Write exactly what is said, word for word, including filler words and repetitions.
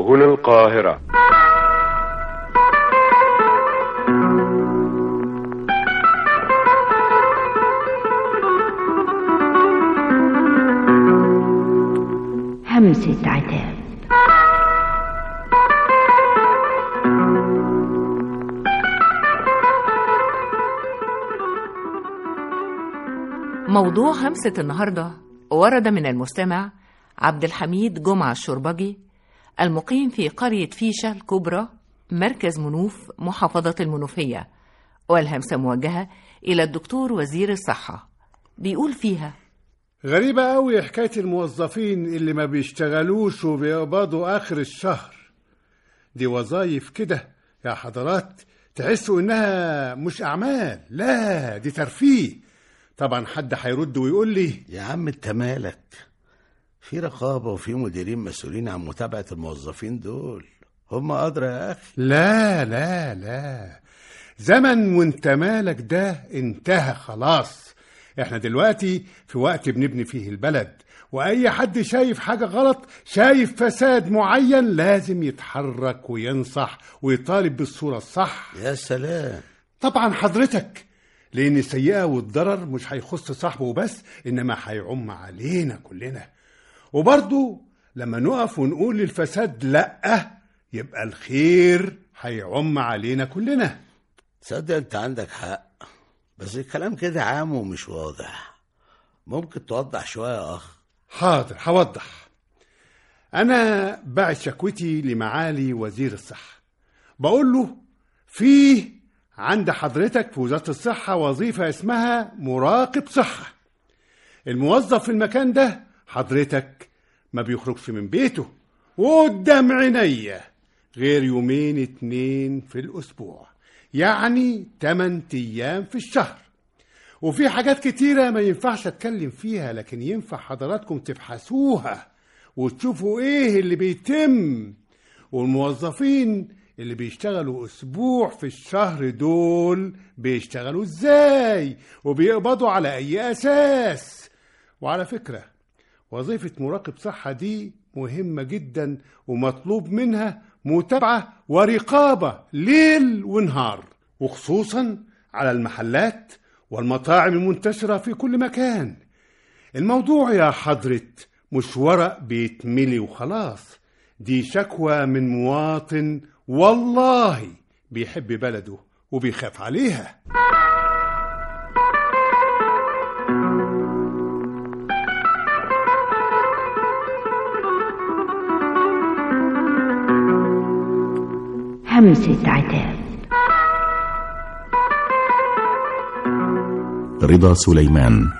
سهل القاهرة. همسة عتاب. موضوع همسة النهاردة ورد من المستمع عبد الحميد جمعة الشربجي المقيم في قرية فيشة الكبرى مركز منوف محافظة المنوفية، والهمسة موجهة إلى الدكتور وزير الصحة. بيقول فيها: غريبة قوي حكاية الموظفين اللي ما بيشتغلوش وبيقبضوا آخر الشهر. دي وظايف كده يا حضرات تحسوا إنها مش أعمال، لا دي ترفيه. طبعا حد هيرد ويقول لي: يا عم انت مالك؟ في رقابة وفي مديرين مسؤولين عن متابعة الموظفين دول، هم أدرى يا أخي. لا لا لا، زمن وانت مالك ده انتهى خلاص. احنا دلوقتي في وقت بنبني فيه البلد، واي حد شايف حاجة غلط، شايف فساد معين، لازم يتحرك وينصح ويطالب بالصورة الصح. يا سلام. طبعا حضرتك، لان السيئة والضرر مش هيخص صاحبه بس، انما هيعم علينا كلنا. وبرضو لما نقف ونقول للفساد لأ، يبقى الخير هيعم علينا كلنا. تصدق انت عندك حق، بس الكلام كده عام ومش واضح. ممكن توضح شوية يا أخ؟ حاضر هوضح. أنا بعت شكوتي لمعالي وزير الصحة، بقول له فيه عند حضرتك في وزارة الصحة وظيفة اسمها مراقب صحة. الموظف في المكان ده حضرتك ما بيخرجش من بيته وقدام عينيا غير يومين اتنين في الأسبوع، يعني تمن أيام في الشهر. وفي حاجات كتيرة ما ينفعش أتكلم فيها، لكن ينفع حضراتكم تبحثوها وتشوفوا إيه اللي بيتم. والموظفين اللي بيشتغلوا أسبوع في الشهر دول بيشتغلوا إزاي وبيقبضوا على أي أساس. وعلى فكرة، وظيفة مراقب صحة دي مهمة جدا، ومطلوب منها متابعة ورقابة ليل ونهار، وخصوصا على المحلات والمطاعم المنتشرة في كل مكان. الموضوع يا حضرة مش ورق بيتملي وخلاص، دي شكوى من مواطن والله بيحب بلده وبيخاف عليها. همسة عتاب. رضا سليمان.